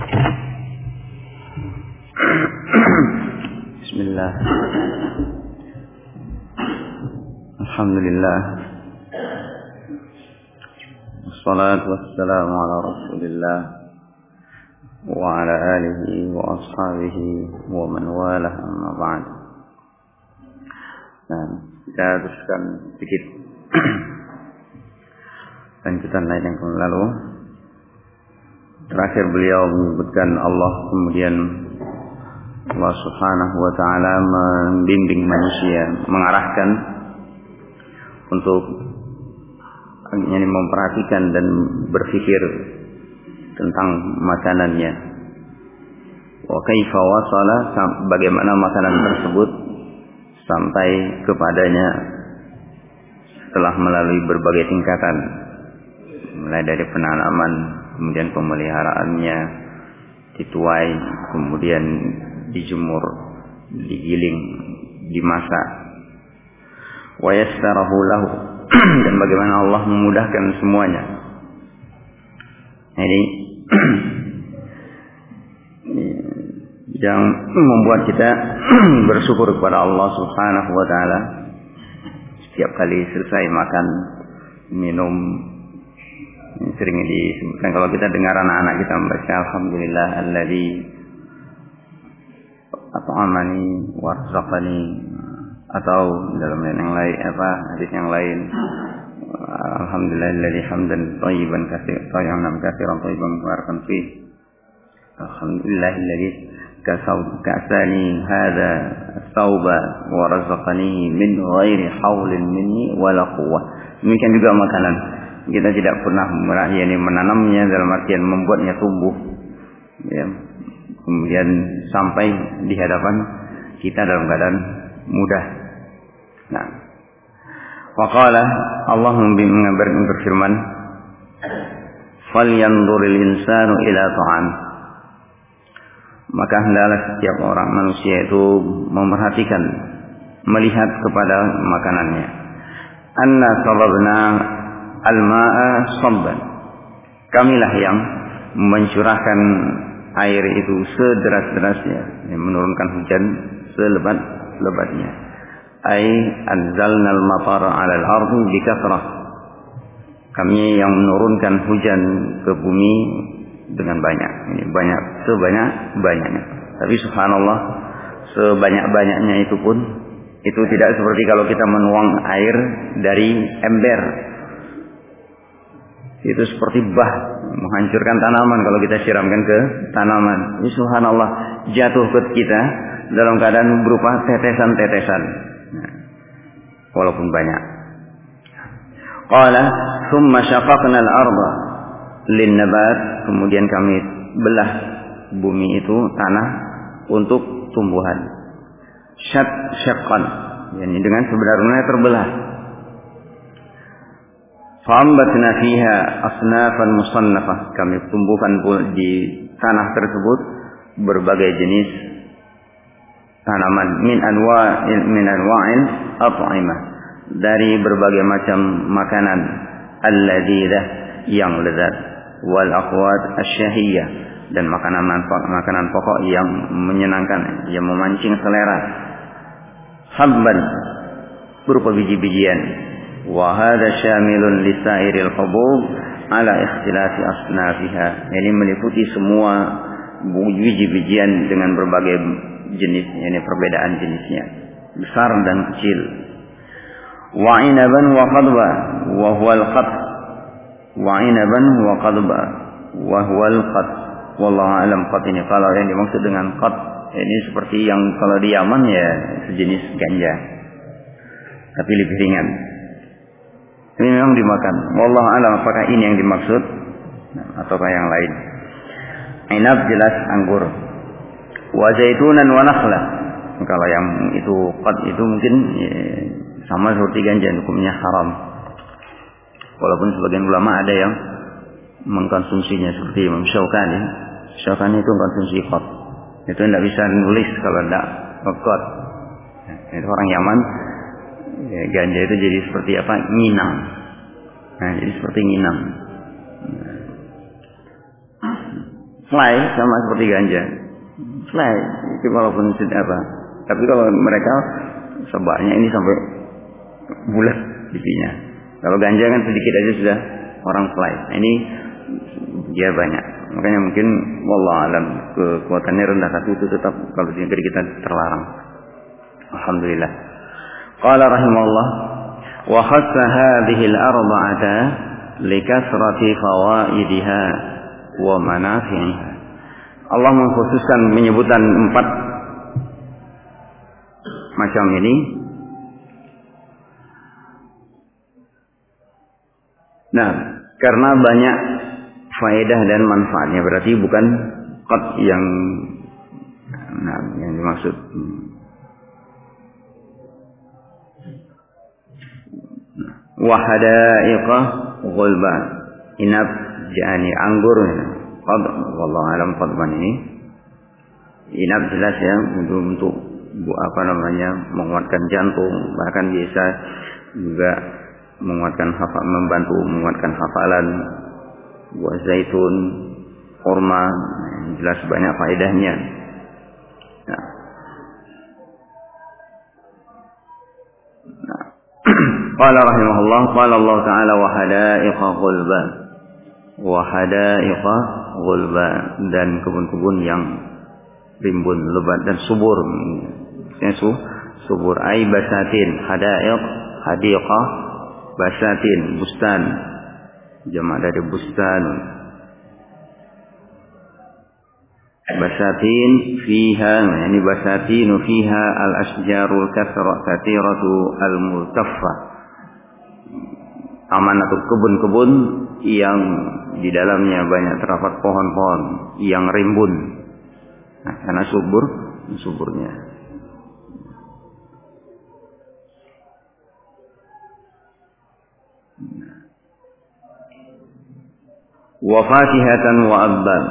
Bismillah. Alhamdulillah. Wassalatu wassalamu ala Rasulillah wa ala alihi wa ashabihi wa man walah, amma ba'd. Nah, kita teruskan sedikit lanjutan lain yang lalu. Terakhir beliau menyebutkan Allah, kemudian Allah Subhanahu wa ta'ala membimbing manusia, mengarahkan untuk memperhatikan dan berpikir tentang makanannya. Wa kaifa wasala, bagaimana makanan tersebut sampai kepadanya setelah melalui berbagai tingkatan, mulai dari penanaman, kemudian pemeliharaannya, dituai, kemudian dijemur, digiling, dimasak. Wa yassarahu lahu, dan bagaimana Allah memudahkan semuanya. Ini yang membuat kita bersyukur kepada Allah Subhanahu wa ta'ala setiap kali selesai makan, minum. Sering disebutkan kalau kita dengar anak-anak kita membaca alhamdulillah alladzi at'amani warzaqani, atau dalam yang lain hadis yang lain alhamdulillahilladzi hamdan thayyiban katsiran thayyiban mubarakan fi, alhamdulillahilladzi kasani hadza thawba wa razaqani min ghairi haulin minni wala quwwah. Demikian juga makanan, kita tidak pernah menanamnya dalam artian membuatnya tumbuh, ya, kemudian sampai di hadapan kita dalam keadaan mudah. Nah, waqala, Allah berfirman, "Falyanzuril insanu ila ta'am." Maka hendaklah setiap orang manusia itu memperhatikan, melihat kepada makanannya. Anna sababna al-ma'a sabban. Kamilah yang mencurahkan air itu sederas-derasnya, yang menurunkan hujan selebat-lebatnya. Ai anzalnal matara 'alal ardi bikathrah. Kami yang menurunkan hujan ke bumi dengan banyak. Ini banyak, sebanyak-banyaknya. Tapi subhanallah, sebanyak-banyaknya itu pun itu tidak seperti kalau kita menuang air dari ember. Itu seperti bah, menghancurkan tanaman kalau kita siramkan ke tanaman. Ini subhanallah jatuh ke kita dalam keadaan berupa tetesan-tetesan, walaupun banyak. Qala thumma syaqaqna al-arda lin-nabat, kemudian kami belah bumi itu, tanah, untuk tumbuhan. Syaqqan, yani dengan sebenar-benarnya terbelah. Fa'ambatna fiha asnafan musannafah, kami tumbuhkan di tanah tersebut berbagai jenis tanaman, min anwa'il at'imah, dari berbagai macam makanan, al-ladzidah, yang lezat, wal aqwat asy-syahiyah, dan makanan pokok yang menyenangkan, yang memancing selera. Habban, berupa biji-bijian. Wa hadza syamilun li sa'iril hubub ala ikhtilafi asnafiha. Ini meliputi semua biji-bijian dengan berbagai jenis, ini perbedaan jenisnya, besar dan kecil. Wa inaban wa qadba wa huwal qat. Wa inaban wa qadba wa huwal qat. Wallahu alam. Qat ini kalau yang dimaksud dengan qat ini seperti yang kalau di Yaman ya sejenis ganja, tapi lebih ringan. Ini memang dimakan. Wallahu alam apakah ini yang dimaksud ataukah yang lain. Inab jelas anggur. Wa zaitunan wa nakhla. Kalau yang itu qat itu mungkin sama seperti ganja, hukumnya haram. Walaupun sebagian ulama ada yang mengkonsumsinya seperti Imam Syaukani. Syaukani itu mengkonsumsi qat. Itu tidak bisa nulis kalau tidak qat. Itu orang Yaman, ganja itu jadi seperti apa? Nginang. Nah, jadi seperti nginang. fly sama seperti ganja. Fly itu walaupun apa. Tapi kalau mereka sebabnya ini sampai bulat isinya. Kalau ganja kan sedikit aja sudah orang fly. Nah, ini dia banyak. Makanya mungkin wallah alam kekuatannya rendah, tapi itu tetap kalau di negeri kita terlarang. Alhamdulillah. Qala rahimahullah wa khassa hadhihi al-arba'ata likathrati fawaidiha wa manafi'iha. Allah mengkhususkan menyebutkan 4 macam ini. Nah, karena banyak faedah dan manfaatnya, berarti bukan qad yang dimaksud. Wa hadaiqa ghulba, inab jani anggur. Qad wallahu alam qadban ini. Inab jelas ya untuk menguatkan jantung, bahkan bisa juga membantu menguatkan hafalan. Buah zaitun, kurma, jelas banyak faedahnya. Qala rahimahullah, qala Allah Ta'ala wa hadaiqa ghulba. Wa hadaiqa ghulba, dan kebun-kebun yang rimbun, lebat dan subur. Subur ay basatin, hadaiq, hadiqah, basatin, bustan. Jamak dari bustan. Basatin fiha, yani basatin fiha al-asjarul kathiratu al-multaffa. Amanatu kebun-kebun yang di dalamnya banyak terdapat pohon-pohon yang rimbun. Nah, karena suburnya. Wa fakihatan wa abban.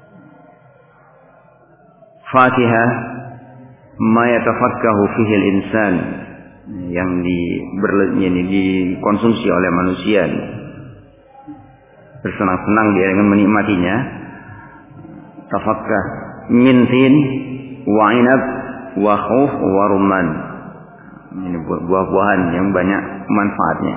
Fakihah ma yatafakkahu fihi al-insan, yang dikonsumsi oleh manusia, bersenang-senang dia dengan menikmatinya. Tafakkah min tin wa inab wa khuf wa rumman. Ini buah-buahan yang banyak manfaatnya.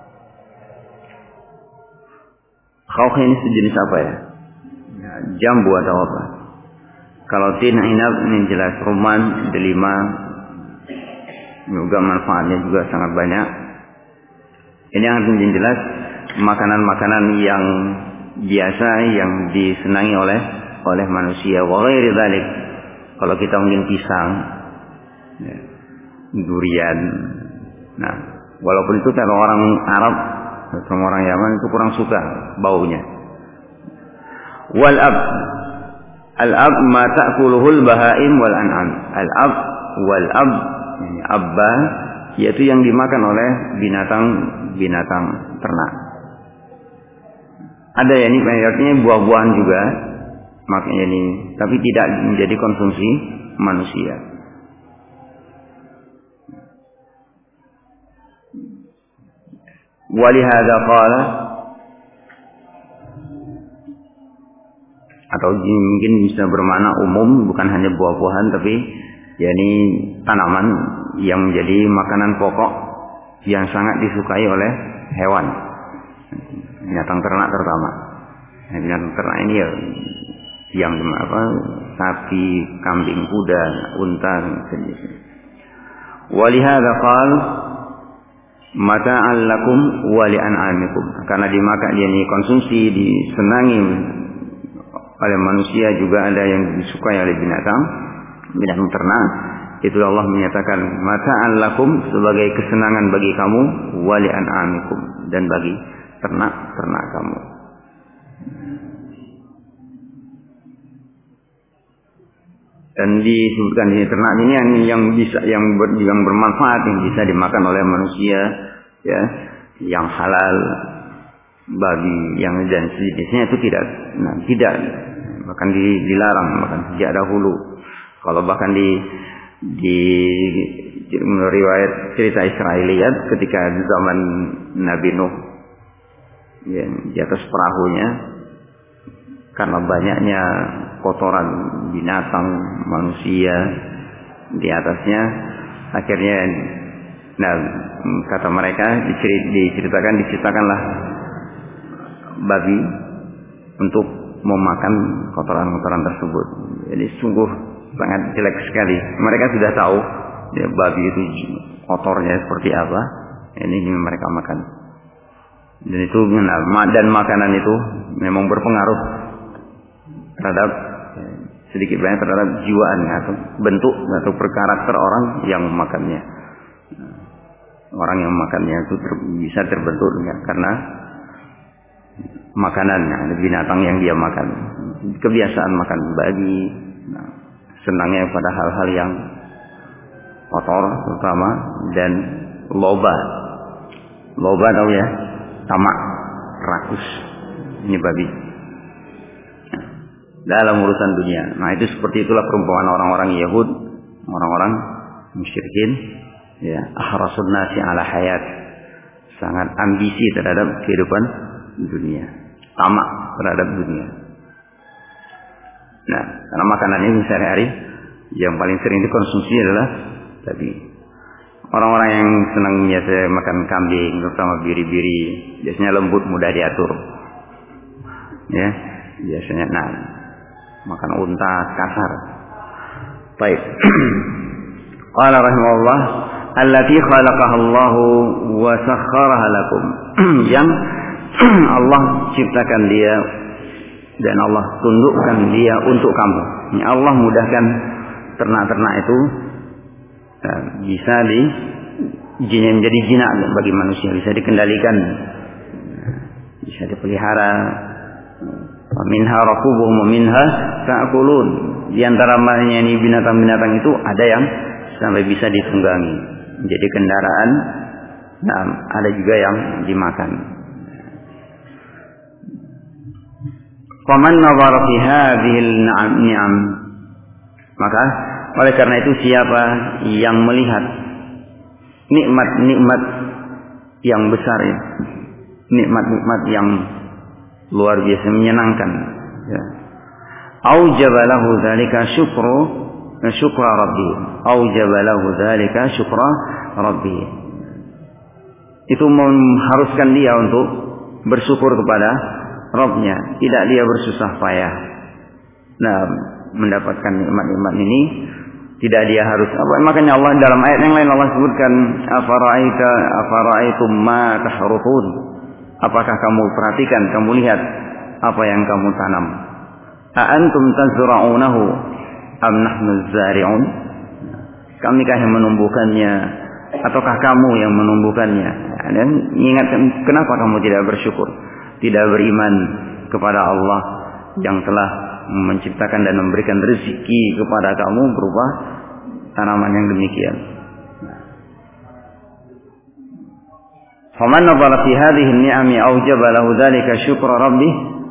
Khawf ini sejenis apa ya? Jambu atau apa? Kalau tin inab ini jelas, rumman, delima, juga manfaatnya juga sangat banyak. Ini yang menjadi jelas makanan-makanan yang biasa yang disenangi oleh manusia. Wa ghairi dzalik. Kalau kita mungkin pisang, durian. Nah, walaupun itu kalau orang Arab atau orang Yaman itu kurang suka baunya. Wal ab, al-ab ma ta'kuluhul bahaim wal an'am. Al-ab wal ab, ini abba, yaitu yang dimakan oleh binatang ternak. Ada yang ini artinya buah-buahan juga, makanya ini, tapi tidak menjadi konsumsi manusia. Walihada qala, atau mungkin bisa bermakna umum, bukan hanya buah-buahan tapi yakni tanaman yang menjadi makanan pokok yang sangat disukai oleh hewan, binatang ternak terutama. Nah, binatang ternak ini ya yang sapi, kambing, kuda, unta, sejenis. Walihada qala mata'an lakum wa li'an'amikum, karena dimakan yakni konsumsi, disenangi oleh manusia, juga ada yang disukai oleh binatang ternak. Itu Allah menyatakan mata'an lakum, sebagai kesenangan bagi kamu, wa li'an'amikum, dan bagi ternak kamu. Dan disebutkan di ternak ini yang bisa yang bermanfaat, yang bisa dimakan oleh manusia, ya, yang halal bagi yang dan sejenisnya, itu tidak bahkan dilarang bahkan sejak dahulu. Kalau bahkan di riwayat cerita Israiliyat ketika zaman Nabi Nuh, ya, di atas perahunya karena banyaknya kotoran binatang, manusia di atasnya, akhirnya kata mereka diciptakanlah babi untuk memakan kotoran-kotoran tersebut. Jadi sungguh sangat jelek sekali. Mereka sudah tahu babi itu kotornya seperti apa. Ini mereka makan. Dan itu dan makanan itu memang berpengaruh terhadap sedikit banyak terhadap jiwaan atau bentuk atau karakter orang yang memakannya. Orang yang makannya itu bisa terbentuk karena makanan, ada binatang yang dia makan, kebiasaan makan babi, senangnya pada hal-hal yang kotor terutama, dan loba tahu ya, tamak, rakus, ini babi dalam urusan dunia. Nah itu seperti itulah perumpamaan orang-orang Yahud, orang-orang musyrikin, ya, ahrasun nasi ala hayat, sangat ambisi terhadap kehidupan dunia, tamak terhadap dunia. Nah, karena makanan ini sehari-hari yang paling sering dikonsumsi adalah babi. Orang-orang yang senang biasa makan kambing, terutama biri-biri, biasanya lembut, mudah diatur. Ya, biasanya makan unta kasar. Baik. Qala rahimahullah, allati khalaqaha Allah wa sakhkharaha lakum. Yang Allah ciptakan dia dan Allah tundukkan dia untuk kamu. Allah mudahkan ternak-ternak itu bisa menjadi jinak bagi manusia, bisa dikendalikan, bisa dipelihara. Minha rakubuhum wa minha ta'kulun. Di antara ini binatang-binatang itu ada yang sampai bisa ditunggangi menjadi kendaraan. Ada juga yang dimakan. Faman nazara fi hadhil ni'am, maka oleh karena itu siapa yang melihat nikmat-nikmat yang besar, nikmat-nikmat yang luar biasa menyenangkan, ya. Aujaba lahu dzalika syukra rabbi, aujaba lahu dzalika syukra rabbi. Itu mengharuskan dia untuk bersyukur kepada Rabbnya, tidak dia bersusah payah. Mendapatkan nikmat-nikmat ini, tidak dia harus apa. Makanya Allah dalam ayat yang lain Allah sebutkan, afara'aitum ma tahruthun. Apakah kamu perhatikan, kamu lihat apa yang kamu tanam? A antum tazra'unahu am nahnu zari'un? Kamikah yang menumbuhkannya ataukah kamu yang menumbuhkannya? Dan ingatkan, kenapa kamu tidak bersyukur, tidak beriman kepada Allah yang telah menciptakan dan memberikan rezeki kepada kamu berupa tanaman yang demikian. Faman nazara fi hadhihi an-ni'ami awjaba lahu dzalika syukra rabbih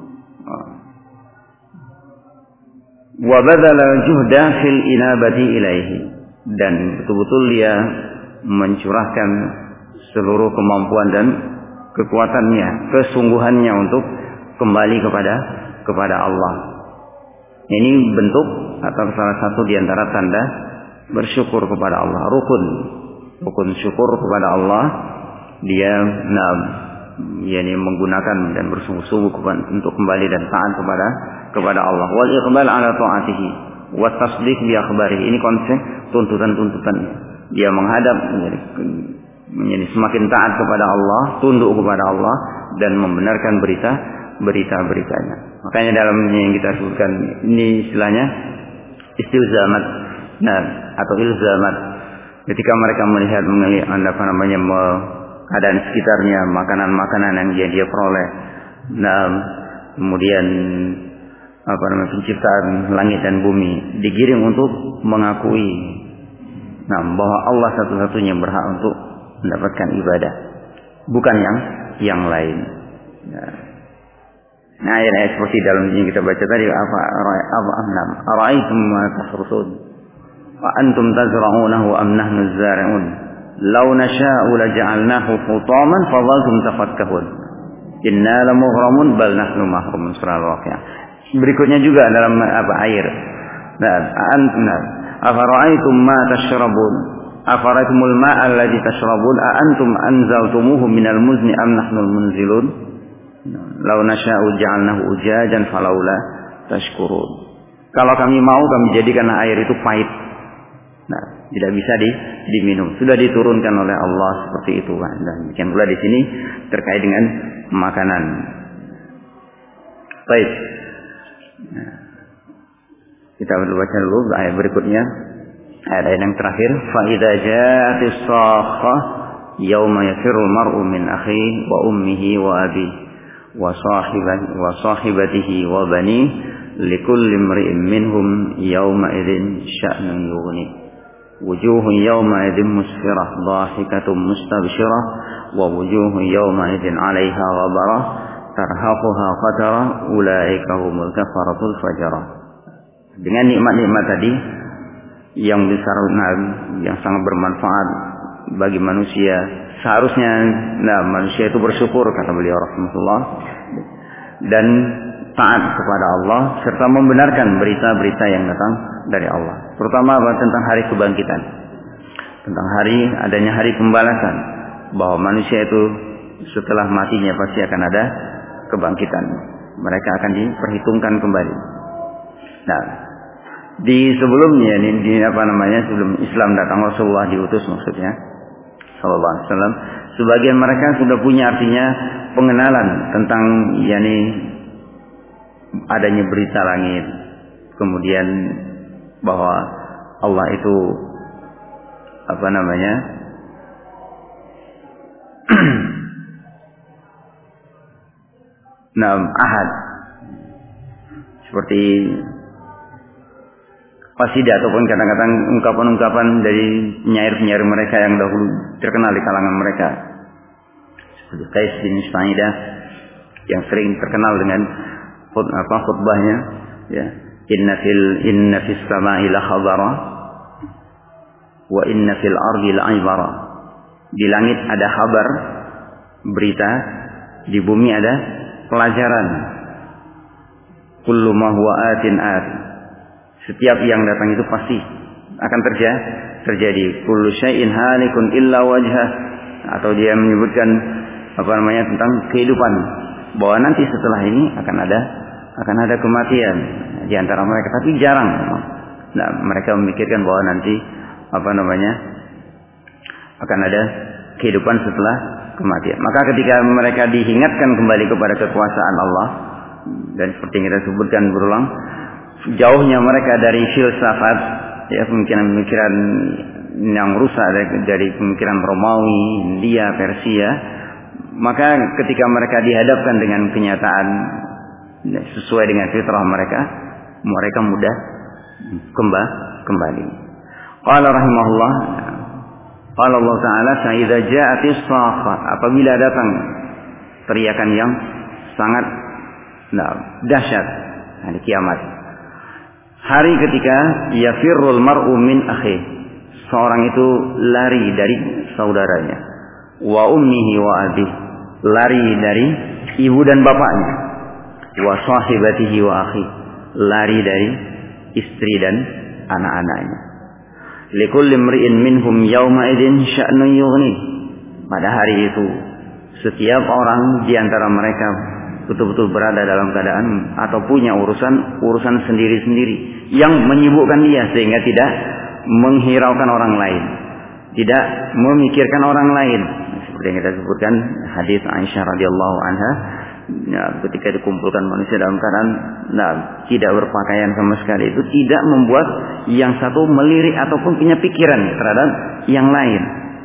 wa badala juhda fil inabati ilaihi, dan betul-betul dia mencurahkan seluruh kemampuan dan kekuatannya, kesungguhannya untuk kembali kepada Allah. Ini bentuk atau salah satu di antara tanda bersyukur kepada Allah. Rukun syukur kepada Allah, dia menggunakan dan bersungguh-sungguh untuk kembali dan taat kepada Allah. Wal iqbal ala ta'atihi wa tasdiq bi akhbarihi. Ini konsep tuntutan-tuntutan. Dia menghadap menjadi semakin taat kepada Allah, tunduk kepada Allah, dan membenarkan berita-beritanya. Makanya dalam yang kita sebutkan ini istilahnya istilzamat, atau ilzamat. Ketika mereka melihat keadaan sekitarnya, makanan-makanan yang dia peroleh, kemudian penciptaan langit dan bumi, digiring untuk mengakui bahwa Allah satu-satunya berhak untuk mendapatkan ibadah, bukan yang lain. Nah, ayat-ayat seperti dalam yang kita baca tadi, ara'aitum ma tahrusun wa antum tazra'unahu am nahnu az-zari'un law nasha'u laja'alnahu hutaman fadhaltum tafakkahun inna lamughramun bal nahnu mahrumun. Surah Al-Waqi'ah. Berikutnya juga dalam air. Afara'aitum ma tashrabun afara'aitumul ma'a alladhi tashrabun a antum anzaltumuhu minal muzni am nahnul munzilun law nasha'u ja'alnahu ujajan falaula tashkurun. Kalau kami mau, kami jadikan air itu pahit. Tidak bisa diminum. Sudah diturunkan oleh Allah seperti itu. Dan demikian pula di sini terkait dengan makanan. Baik. Kita baca dulu ayat berikutnya. Ayat yang terakhir. Fa idza ja'atis sakhah yauma yafirul mar'u min akhihi wa ummihi wa abihi wa sahibatihi wa banihi likulli imri'in minhum yauma idzin sya'nun yughni. Wujuhun yawma idzin musfirah dhahikatun mustabshirah wa wujuhun yawma idzin 'alaiha ghabarah tarhaquha qatara ulaika humul kafaratul fajarah. Dengan nikmat-nikmat tadi yang besar, yang sangat bermanfaat bagi manusia, seharusnya manusia itu bersyukur, kata beliau rahimahullah, dan taat kepada Allah serta membenarkan berita-berita yang datang dari Allah. Terutama tentang hari kebangkitan, tentang adanya hari pembalasan, bahwa manusia itu setelah matinya pasti akan ada kebangkitan. Mereka akan diperhitungkan kembali. Sebelumnya sebelum Islam datang, Rasulullah diutus maksudnya sallallahu alaihi wasallam, sebagian mereka sudah punya artinya pengenalan tentang adanya berita langit, kemudian bahwa Allah itu ahad, seperti qasidah ataupun kadang-kadang ungkapan-ungkapan dari penyair-penyair mereka yang dahulu terkenal di kalangan mereka, seperti Qais bin Sa'idah yang sering terkenal dengan khutbahnya, inna fis sama'i la khabara wa inna fil ardi la ibara. Di langit ada kabar, berita, di bumi ada pelajaran. Kullu ma huwa atin at. Setiap yang datang itu pasti akan terjadi. Kullu syai'in halikun illa wajhah. Atau dia menyebutkan tentang kehidupan, bahwa nanti setelah ini akan ada kematian di antara mereka, tapi jarang. Mereka memikirkan bahwa nanti akan ada kehidupan setelah kematian. Maka ketika mereka diingatkan kembali kepada kekuasaan Allah, dan seperti yang kita sebutkan berulang, jauhnya mereka dari filsafat, pemikiran-pemikiran yang rusak dari pemikiran Romawi, India, Persia, maka ketika mereka dihadapkan dengan kenyataan sesuai dengan fitrah mereka mudah kembali. Qala rahimahullah, qala Allah Ta'ala, "Sa'idza ja'atis sakhah," apabila datang teriakan yang sangat dahsyat, hari kiamat. Hari ketika yafirrul mar'u min akhihi, seorang itu lari dari saudaranya, wa ummihi wa abihi, lari dari ibu dan bapaknya, wa sahibatihi wa akhihi, lari dari istri dan anak-anaknya. Likulli imri'in minhum yawma idzin sya'nun yughni. Pada hari itu setiap orang di antara mereka betul-betul berada dalam keadaan atau punya urusan sendiri-sendiri yang menyibukkan dia, sehingga tidak menghiraukan orang lain, tidak memikirkan orang lain. Seperti yang kita sebutkan hadis Aisyah radhiyallahu anha, ketika dikumpulkan manusia dalam keadaan tidak berpakaian sama sekali, itu tidak membuat yang satu melirik ataupun punya pikiran terhadap yang lain.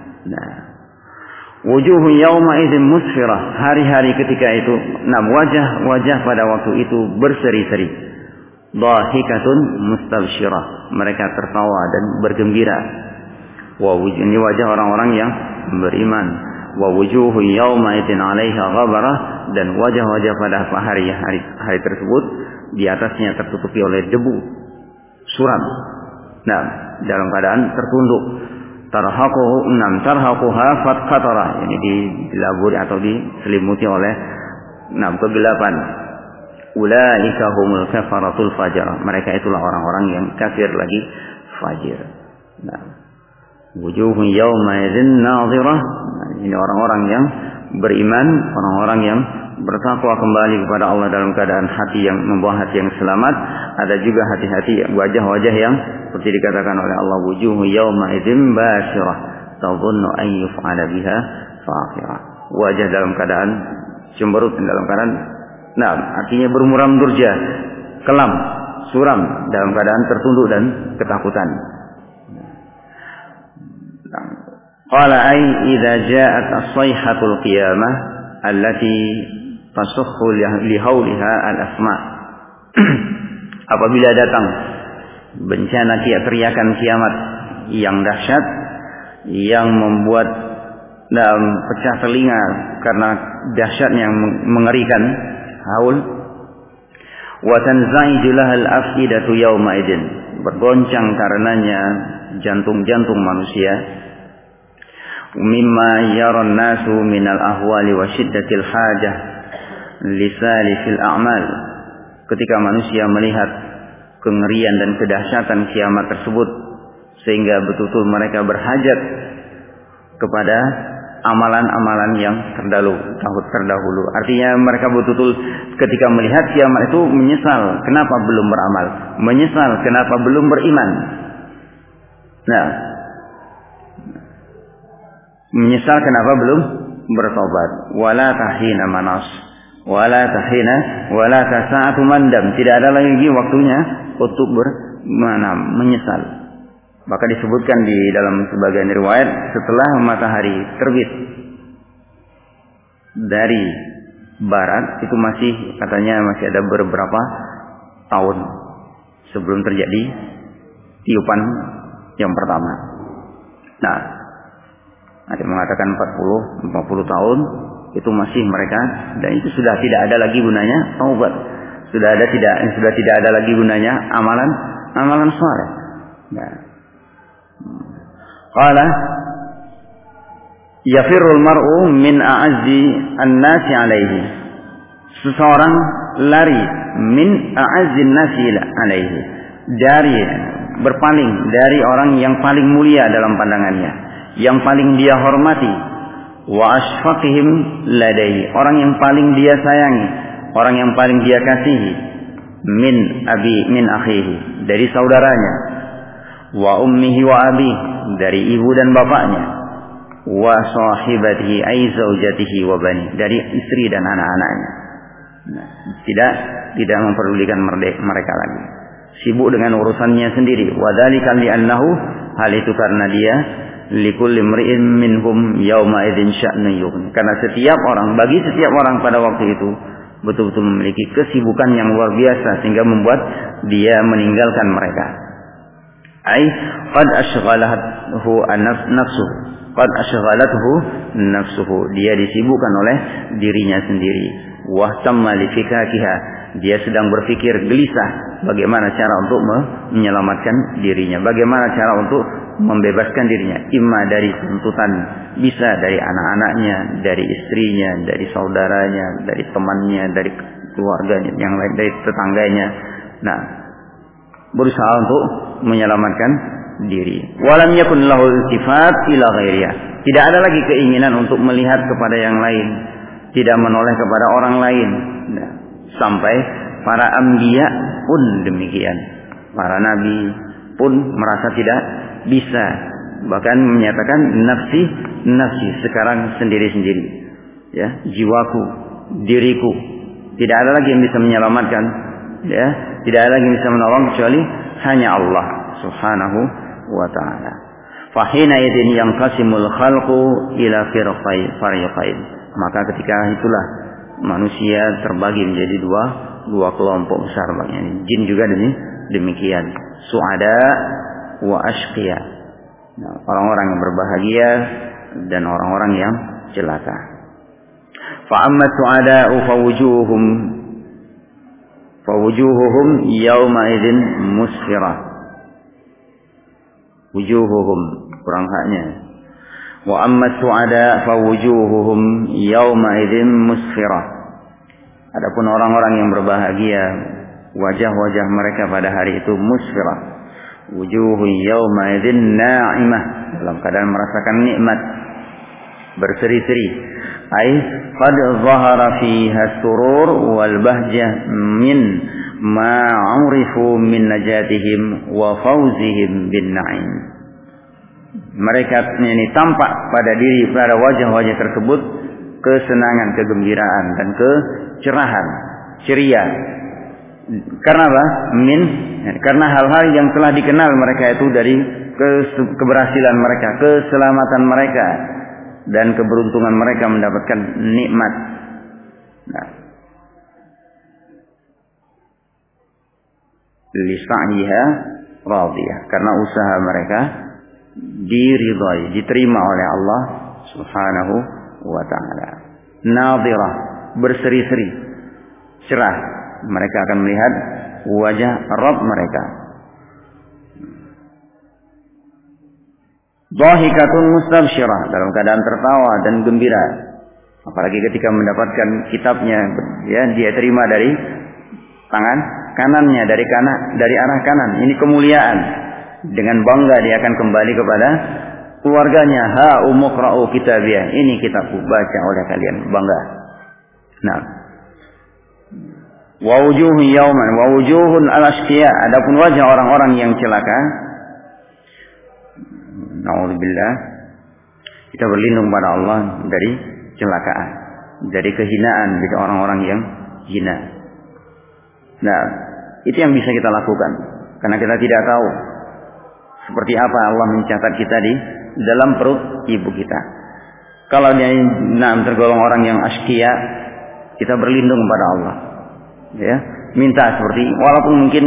Wujuhu yawma idzin musfirah, hari-hari ketika itu, wajah-wajah pada waktu itu berseri-seri. Dhahikatun mustabshirah, mereka tertawa dan bergembira. Ini wajah orang-orang yang beriman. Wa wujuhu yawma idzin 'alaiha ghabarah, dan wajah-wajah pada hari tersebut di atasnya tertutupi oleh debu, suram. Dalam keadaan tertunduk. Tarhaquha fatqatara, ini dilaburi atau diselimuti oleh kegelapan. Ulaika humul kafaratul fajr. Mereka itulah orang-orang yang kafir lagi fajir. Nah, wujuhun yawma idzin nadhirah. Nah, ini orang-orang yang beriman, orang-orang yang bertakwa kembali kepada Allah dalam keadaan hati yang membawa hati yang selamat. Ada juga hati-hati wajah-wajah yang seperti dikatakan oleh Allah, wujuhun yawma idzin basirah tadhunnu an yuf'ala biha faqirah. Wajah dalam keadaan cemberut, dalam keadaan artinya bermuram durja, kelam, suram, dalam keadaan tertunduk dan ketakutan. Qala ay idza ja'at as-sayhatul qiyamah allati tasukhu li hauliha al-asma. Apabila datang bencana teriakan kiamat yang dahsyat yang membuat pecah telinga karena dahsyatnya yang mengerikan, haul wa tanza'iju lahal afidatu yawma idin, bergoncang karenanya jantung-jantung manusia, mimma yaran nasu minal ahwali wa syiddatil hajah lisalifil a'mal. Ketika manusia melihat kengerian dan kedahsyatan kiamat tersebut, sehingga betul-betul mereka berhajat kepada amalan-amalan yang terdahulu. Artinya mereka betul-betul ketika melihat kiamat itu menyesal kenapa belum beramal, menyesal kenapa belum beriman. Menyesal kenapa belum bertobat. Wala tahina manas, wala tasa'atu mandam. Tidak ada lagi waktunya untuk menyesal. Maka disebutkan di dalam sebagian riwayat, setelah matahari terbit dari barat itu katanya masih ada beberapa tahun sebelum terjadi tiupan yang pertama. Nah, ada yang mengatakan 40 tahun itu masih mereka, dan itu sudah tidak ada lagi gunanya taubat. Sudah tidak ada lagi gunanya amalan saleh. Nah, qala yafirul mar'u min a'azzi an-nasi alaihi. Seseorang lari min a'azzi an-nasi alaihi, dari berpaling dari orang yang paling mulia dalam pandangannya, yang paling dia hormati, wa asfaqihim ladaihi, orang yang paling dia sayangi, orang yang paling dia kasihi, min akhihi, dari saudaranya, wa ummihi wa abi, dari ibu dan bapaknya, wa sahibatihi ay zaujatihi wa bani, dari istri dan anak-anaknya. Tidak memperdulikan mereka lagi, sibuk dengan urusannya sendiri. Wa dzalika li'annahu, hal itu karena dia likulli imri'in minhum yauma idzin sya'nun yughni, karena bagi setiap orang pada waktu itu betul-betul memiliki kesibukan yang luar biasa sehingga membuat dia meninggalkan mereka. Ai qad ashghalathu nafsuhu, dia disibukkan oleh dirinya sendiri. Wa tamma li fikakiha, dia sedang berpikir gelisah bagaimana cara untuk menyelamatkan dirinya, bagaimana cara untuk membebaskan dirinya, imma dari tuntutan, bisa dari anak-anaknya, dari istrinya, dari saudaranya, dari temannya, dari keluarganya yang lain, dari tetangganya. Nah, berusaha untuk menyelamatkan diri. Walam yakun lahu iltifat ila ghairiha, tidak ada lagi keinginan untuk melihat kepada yang lain, tidak menoleh kepada orang lain. Nah, sampai para anbiya pun demikian, para nabi pun merasa tidak bisa, bahkan menyatakan nafsi, sekarang sendiri-sendiri, ya, jiwaku, diriku, tidak ada lagi yang bisa menyelamatkan, ya, tidak ada lagi yang bisa menolong kecuali hanya Allah Subhanahu wa ta'ala. Fahina idin yanqasimul khalqu ila fariqain, maka ketika itulah manusia terbagi menjadi dua kelompok besar, bagian jin juga demikian, suada wa ashqiya, nah, orang-orang yang berbahagia dan orang-orang yang celaka. Fa amma su'ada'u fawujuhuhum yawma idzin musfirah, wujuhuhum kurang haknya. Wa amma su'ada fawujuhuhum yawma idzin musfirah, Adapun orang-orang yang berbahagia, wajah-wajah mereka pada hari itu musfirah. Wujuhu yawma idzin na'imah, dalam keadaan merasakan nikmat, berseri-seri. Ai qad zahara fiha surur wal bahjah min ma 'urifu min najatihim wa fawzihim bin na'im. Mereka ini tampak pada wajah-wajah tersebut kesenangan, kegembiraan dan kecerahan, ceria. Karena apa? Karena hal-hal yang telah dikenal mereka itu dari keberhasilan mereka, keselamatan mereka, dan keberuntungan mereka mendapatkan nikmat. Nah, lisa'yiha radiyah, karena usaha mereka diridhai, diterima oleh Allah Subhanahu wa ta'ala. Nadhirah, berseri-seri, cerah. Mereka akan melihat wajah Rabb mereka. Dhahikatun mustabsyirah, dalam keadaan tertawa dan gembira. Apalagi ketika mendapatkan kitabnya, ya, dia terima dari tangan kanannya, dari arah kanan. Ini kemuliaan. Dengan bangga dia akan kembali kepada keluarganya. Ha umqra'u kitabiyah, ini kitabku, baca oleh kalian, bangga. Nah, wa wujuhun yauman wa wujuhun al-ashqiya, adapun wajah orang-orang yang celaka, naudzubillah, kita berlindung pada Allah dari kecelakaan, dari kehinaan, dari orang-orang yang hina. Nah, itu yang bisa kita lakukan, karena kita tidak tahu seperti apa Allah mencatat kita di dalam perut ibu kita. Kalau dia tergolong orang yang ashqiya, kita berlindung pada Allah, ya, minta seperti, walaupun mungkin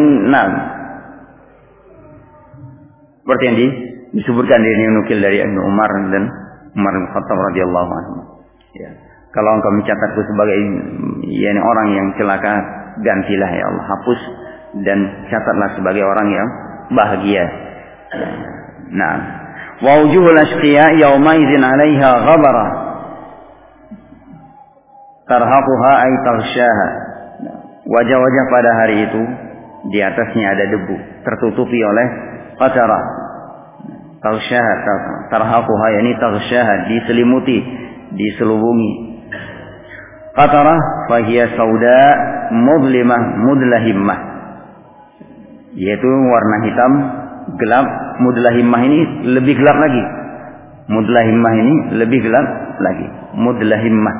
seperti yang disebutkan di nukil dari Ibnu Umar dan Umar bin Khattab radhiyallahu anhu. Ya. Kalau engkau mencatatku sebagai orang yang celaka, gantilah ya Allah, hapus dan catatlah sebagai orang yang bahagia. Nah, wa wujuhul ashqiya yauma idzin 'alaiha ghabara tarhaquha ay taghshaha. Wajah-wajah pada hari itu di atasnya ada debu, tertutupi oleh qatara. Taghshaha, tarhaquha yani taghshaha, diselimuti, diselubungi. Qatara fa hiya sauda mudlimah mudlahimmah, yaitu warna hitam gelap. Mudlahimmah ini lebih gelap lagi. Mudlahimmah ini lebih gelap lagi. Mudlahimmah.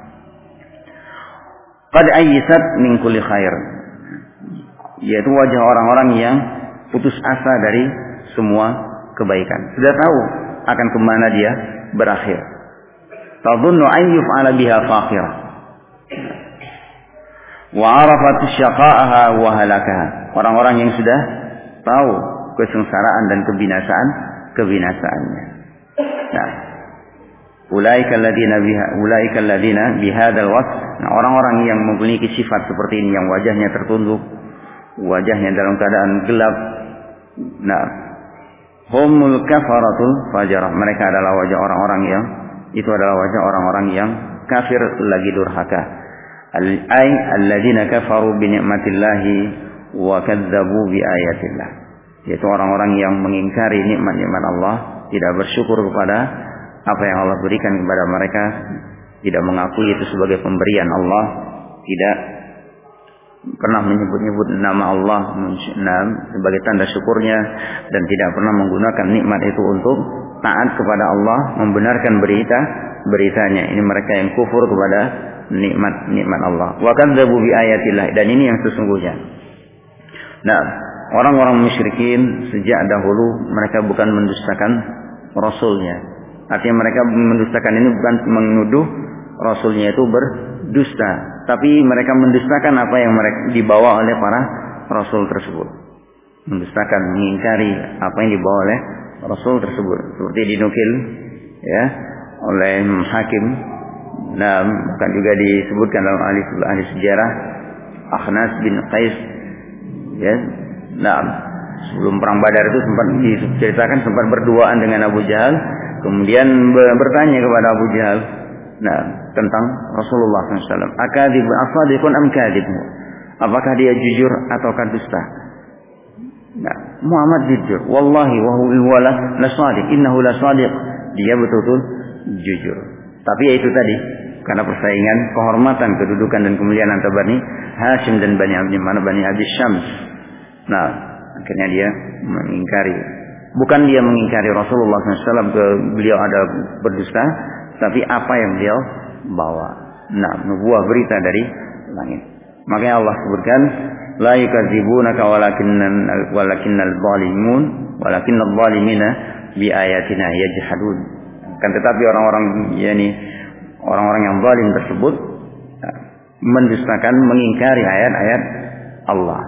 Qad ayyisat min kulli khair, yaitu wajah orang-orang yang putus asa dari semua kebaikan. Sudah tahu akan kemana dia berakhir. Tadhunnu an yuf'ala biha faqirah. Wa 'arafat syaqa'aha wa halakaha. Orang-orang yang sudah tahu kesengsaraan dan kebinasaannya. Nah, ulaika alladziina bihadzal wasf. Nah, orang-orang yang memiliki sifat seperti ini, yang wajahnya tertunduk, wajahnya dalam keadaan gelap. Nah, humul kafaratul fajarah. Mereka adalah wajah orang-orang yang yang kafir lagi durhaka. Ay alladziina kafaru bi ni'matillahi wa kadzdzabu bi ayatillah. Yaitu orang-orang yang mengingkari nikmat-nikmat Allah, tidak bersyukur kepada apa yang Allah berikan kepada mereka, tidak mengakui itu sebagai pemberian Allah, tidak pernah menyebut-nyebut nama Allah sebagai tanda syukurnya, dan tidak pernah menggunakan nikmat itu untuk taat kepada Allah, membenarkan beritanya. Ini mereka yang kufur kepada nikmat Allah. Wa kadzdzabu bi ayatillah, dan ini yang sesungguhnya. Nah, orang-orang musyrikin sejak dahulu mereka bukan mendustakan rasulnya. Artinya mereka mendustakan ini bukan menuduh rasulnya itu berdusta, tapi mereka mendustakan apa yang mereka dibawa oleh para rasul tersebut. Mendustakan, mengingkari apa yang dibawa oleh rasul tersebut. Seperti dinukil ya oleh Hakim. Nah, bahkan juga disebutkan dalam ahli sejarah, Akhnas bin Qais, ya. Nah, sebelum perang Badar itu sempat diceritakan sempat berduaan dengan Abu Jahal, kemudian bertanya kepada Abu Jahal, tentang Rasulullah SAW. Akadzibun as-sadiqun am kadzibun? Apakah dia jujur ataukah dusta? Muhammad jujur. Wallahi wa huwa la shadiq. Innahu la shadiq. Dia betul-betul jujur. Tapi ya itu tadi, karena persaingan, kehormatan, kedudukan dan kemuliaan antara Bani Hashim dan Bani Abdi Syams. Akhirnya dia mengingkari. Bukan dia mengingkari Rasulullah SAW ke beliau ada berdusta, tapi apa yang beliau bawa. Nubuah berita dari langit. Makanya Allah sebutkan, la yukadzibunaka walakinnal zalimina bi ayatina yajhadun. Kan tetapi orang-orang yang zalim tersebut mendustakan, mengingkari ayat-ayat Allah.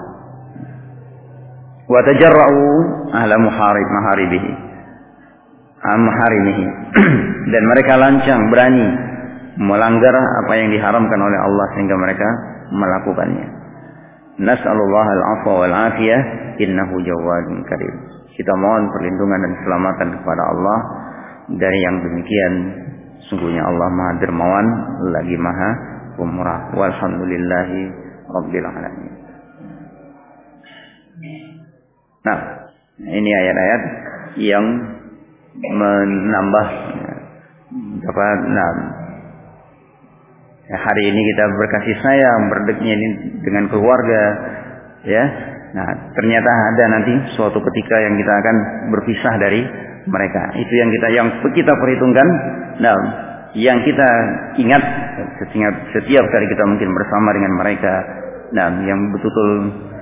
Wa tajarra'u ahla maharimihi. Dan mereka lancang, berani melanggar apa yang diharamkan oleh Allah sehingga mereka melakukannya. Nas'alullah al-'afwa wal 'afiyah innahu jawadun karim. Kita mohon perlindungan dan keselamatan kepada Allah dari yang demikian. Sungguhnya Allah Maha Dermawan lagi Maha Pemurah. Walhamdulillahi rabbil alamin. Ini ayat-ayat yang menambah hari ini kita berkasih sayang, berdekatnya ini dengan keluarga, ya. Ternyata ada nanti suatu ketika yang kita akan berpisah dari mereka. Itu yang kita perhitungkan. Yang kita ingat setiap kali kita mungkin bersama dengan mereka. Yang betul-betul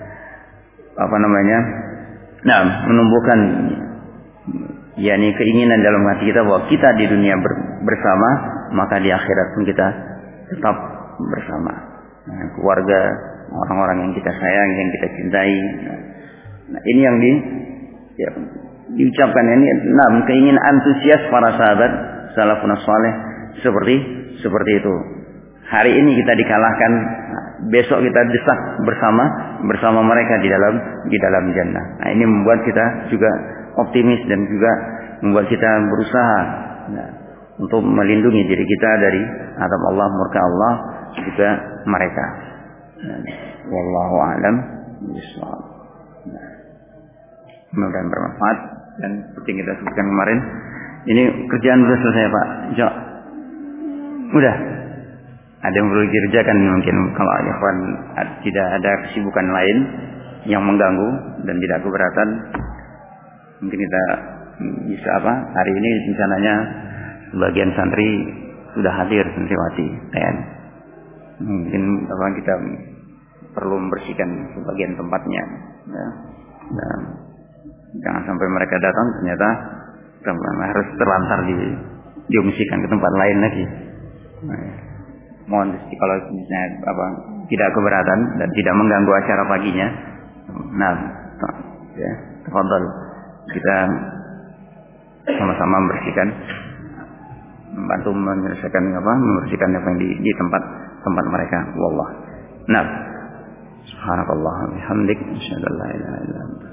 menumbuhkan keinginan dalam hati kita bahwa kita di dunia bersama, maka di akhirat pun kita tetap bersama. Keluarga, orang-orang yang kita sayang, yang kita cintai. Ini yang diucapkan ini. Keinginan antusias para sahabat salafun saleh seperti itu. Hari ini kita dikalahkan, besok kita desak bersama mereka di dalam jannah. Ini membuat kita juga optimis dan juga membuat kita berusaha untuk melindungi diri kita dari azab Allah, murka Allah juga mereka. Wallahu a'lam bishawab. Mudah-mudahan bermanfaat, dan seperti yang kita sebutkan kemarin, ini kerjaan sudah selesai Pak. Udah. Ada yang perlu dikerjakan mungkin kalau ikhwan tidak ada kesibukan lain yang mengganggu dan tidak keberatan, mungkin kita bisa hari ini rencananya sebagian santri sudah hadir, santriwati mungkin kita perlu membersihkan sebagian tempatnya, dan jangan sampai mereka datang ternyata harus terlantar diungsikan ke tempat lain lagi. Mohon kalau tidak keberatan dan tidak mengganggu acara paginya. Tafadhal, kita sama-sama membersihkan, membantu membersihkan apa yang di tempat mereka. Wallah. Subhanakallah wa bihamdik, asyhadu an la ilaha illa anta